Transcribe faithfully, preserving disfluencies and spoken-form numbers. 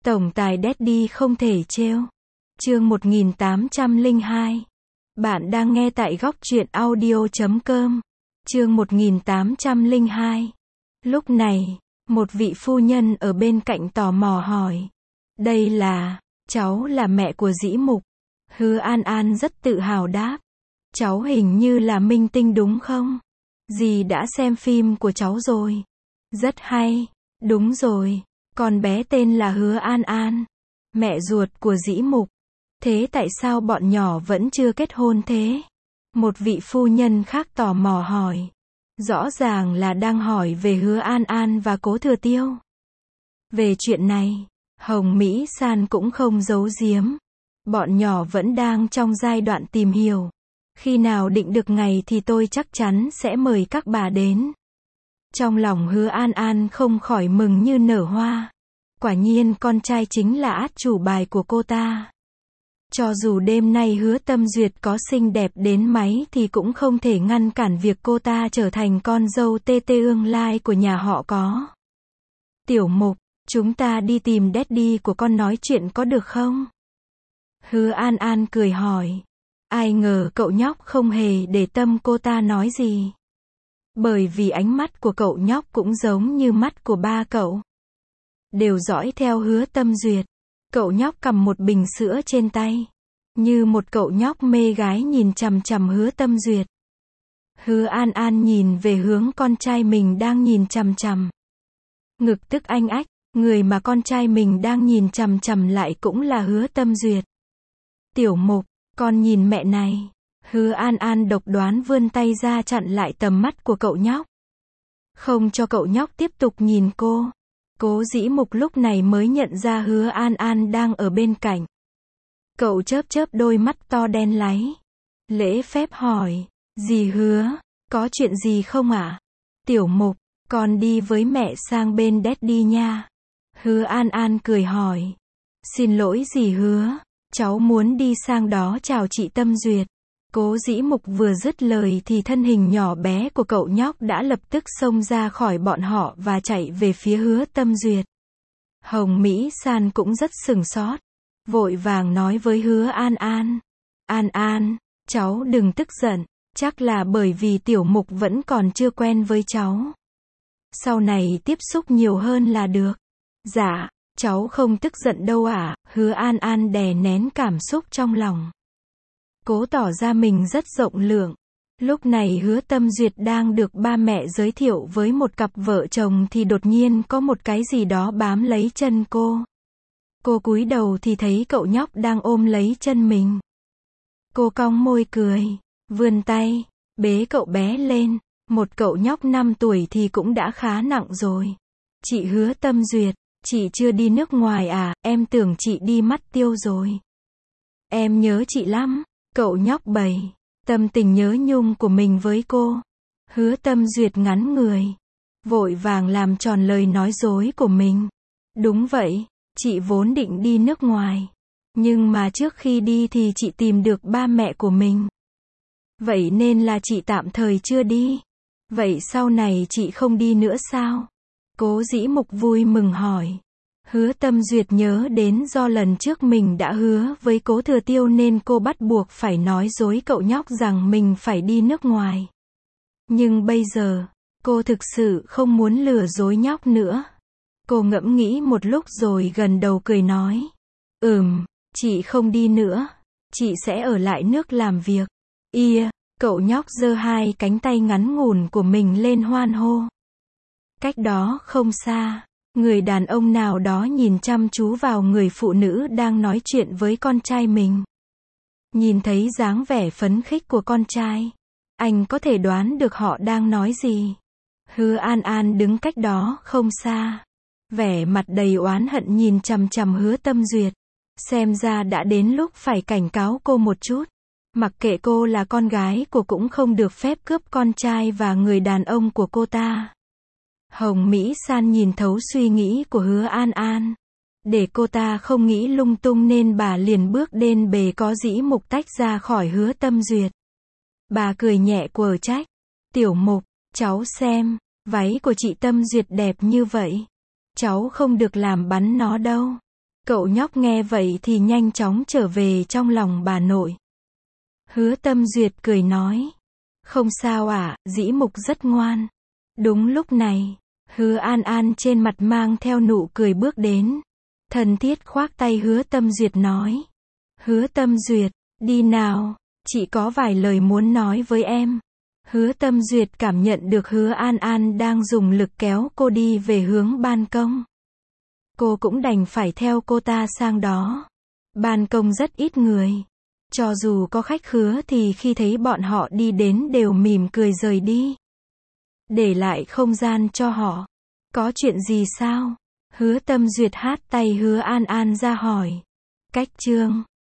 Tổng tài Daddy không thể trêu. Chương một nghìn tám trăm lẻ hai. Bạn đang nghe tại góc truyện audio chấm com. Chương một nghìn tám trăm lẻ hai. Lúc này, một vị phu nhân ở bên cạnh tò mò hỏi. Đây là, cháu là mẹ của Dĩ Mục. Hứa An An rất tự hào đáp. Cháu hình như là minh tinh đúng không? Dì đã xem phim của cháu rồi. Rất hay. Đúng rồi, con bé tên là Hứa An An, mẹ ruột của Dĩ Mục. Thế tại sao bọn nhỏ vẫn chưa kết hôn thế? Một vị phu nhân khác tò mò hỏi. Rõ ràng là đang hỏi về Hứa An An và Cố Thừa Tiêu. Về chuyện này, Hồng Mỹ San cũng không giấu giếm. Bọn nhỏ vẫn đang trong giai đoạn tìm hiểu. Khi nào định được ngày thì tôi chắc chắn sẽ mời các bà đến. Trong lòng Hứa An An không khỏi mừng như nở hoa. Quả nhiên con trai chính là át chủ bài của cô ta. Cho dù đêm nay Hứa Tâm Duyệt có xinh đẹp đến mấy thì cũng không thể ngăn cản việc cô ta trở thành con dâu tê tê ương lai của nhà họ có. Tiểu Mục, chúng ta đi tìm Daddy của con nói chuyện có được không? Hứa An An cười hỏi. Ai ngờ cậu nhóc không hề để tâm cô ta nói gì. Bởi vì ánh mắt của cậu nhóc cũng giống như mắt của ba cậu. Đều dõi theo Hứa Tâm Duyệt. Cậu nhóc cầm một bình sữa trên tay. Như một cậu nhóc mê gái nhìn chằm chằm Hứa Tâm Duyệt. Hứa An An nhìn về hướng con trai mình đang nhìn chằm chằm. Ngực tức anh ách, người mà con trai mình đang nhìn chằm chằm lại cũng là Hứa Tâm Duyệt. Tiểu Mục, con nhìn mẹ này. Hứa An An độc đoán vươn tay ra chặn lại tầm mắt của cậu nhóc. Không cho cậu nhóc tiếp tục nhìn cô. Cố Dĩ Mục lúc này mới nhận ra Hứa An An đang ở bên cạnh. Cậu chớp chớp đôi mắt to đen láy. Lễ phép hỏi. Dì Hứa, có chuyện gì không ạ? Tiểu Mục, con đi với mẹ sang bên Daddy nha. Hứa An An cười hỏi. Xin lỗi dì Hứa, cháu muốn đi sang đó chào chị Tâm Duyệt. Cố Dĩ Mục vừa dứt lời thì thân hình nhỏ bé của cậu nhóc đã lập tức xông ra khỏi bọn họ và chạy về phía Hứa Tâm Duyệt. Hồng Mỹ San cũng rất sừng sốt, vội vàng nói với Hứa An An. An An, cháu đừng tức giận, chắc là bởi vì Tiểu Mục vẫn còn chưa quen với cháu. Sau này tiếp xúc nhiều hơn là được. Dạ, cháu không tức giận đâu ạ. À. Hứa An An đè nén cảm xúc trong lòng. Cố tỏ ra mình rất rộng lượng. Lúc này Hứa Tâm Duyệt đang được ba mẹ giới thiệu với một cặp vợ chồng thì đột nhiên có một cái gì đó bám lấy chân cô. Cô cúi đầu thì thấy cậu nhóc đang ôm lấy chân mình. Cô cong môi cười, vươn tay, bế cậu bé lên. Một cậu nhóc năm tuổi thì cũng đã khá nặng rồi. Chị Hứa Tâm Duyệt, chị chưa đi nước ngoài à, em tưởng chị đi mắt tiêu rồi. Em nhớ chị lắm. Cậu nhóc bày tâm tình nhớ nhung của mình với cô. Hứa Tâm Duyệt ngắn người, vội vàng làm tròn lời nói dối của mình. Đúng vậy, chị vốn định đi nước ngoài. Nhưng mà trước khi đi thì chị tìm được ba mẹ của mình. Vậy nên là chị tạm thời chưa đi. Vậy sau này chị không đi nữa sao? Cố Dĩ Mục vui mừng hỏi. Hứa Tâm Duyệt nhớ đến do lần trước mình đã hứa với Cố Thừa Tiêu nên cô bắt buộc phải nói dối cậu nhóc rằng mình phải đi nước ngoài. Nhưng bây giờ, cô thực sự không muốn lừa dối nhóc nữa. Cô ngẫm nghĩ một lúc rồi gần đầu cười nói. Ừm, chị không đi nữa. Chị sẽ ở lại nước làm việc. Ia, cậu nhóc giơ hai cánh tay ngắn ngủn của mình lên hoan hô. Cách đó không xa. Người đàn ông nào đó nhìn chăm chú vào người phụ nữ đang nói chuyện với con trai mình. Nhìn thấy dáng vẻ phấn khích của con trai, anh có thể đoán được họ đang nói gì. Hứa An An đứng cách đó không xa, vẻ mặt đầy oán hận nhìn chằm chằm Hứa Tâm Duyệt. Xem ra đã đến lúc phải cảnh cáo cô một chút. Mặc kệ cô là con gái của cũng không được phép cướp con trai và người đàn ông của cô ta. Hồng Mỹ San nhìn thấu suy nghĩ của Hứa An An. Để cô ta không nghĩ lung tung nên bà liền bước đến bề có Dĩ Mục tách ra khỏi Hứa Tâm Duyệt. Bà cười nhẹ quở trách. Tiểu Mục, cháu xem, váy của chị Tâm Duyệt đẹp như vậy. Cháu không được làm bắn nó đâu. Cậu nhóc nghe vậy thì nhanh chóng trở về trong lòng bà nội. Hứa Tâm Duyệt cười nói. Không sao ạ, Dĩ Mục rất ngoan. Đúng lúc này, Hứa An An trên mặt mang theo nụ cười bước đến. Thân thiết khoác tay Hứa Tâm Duyệt nói. Hứa Tâm Duyệt, đi nào, chị có vài lời muốn nói với em. Hứa Tâm Duyệt cảm nhận được Hứa An An đang dùng lực kéo cô đi về hướng ban công. Cô cũng đành phải theo cô ta sang đó. Ban công rất ít người. Cho dù có khách khứa thì khi thấy bọn họ đi đến đều mỉm cười rời đi. Để lại không gian cho họ. Có chuyện gì sao? Hứa Tâm Duyệt hát tay Hứa An An ra hỏi. Cách chương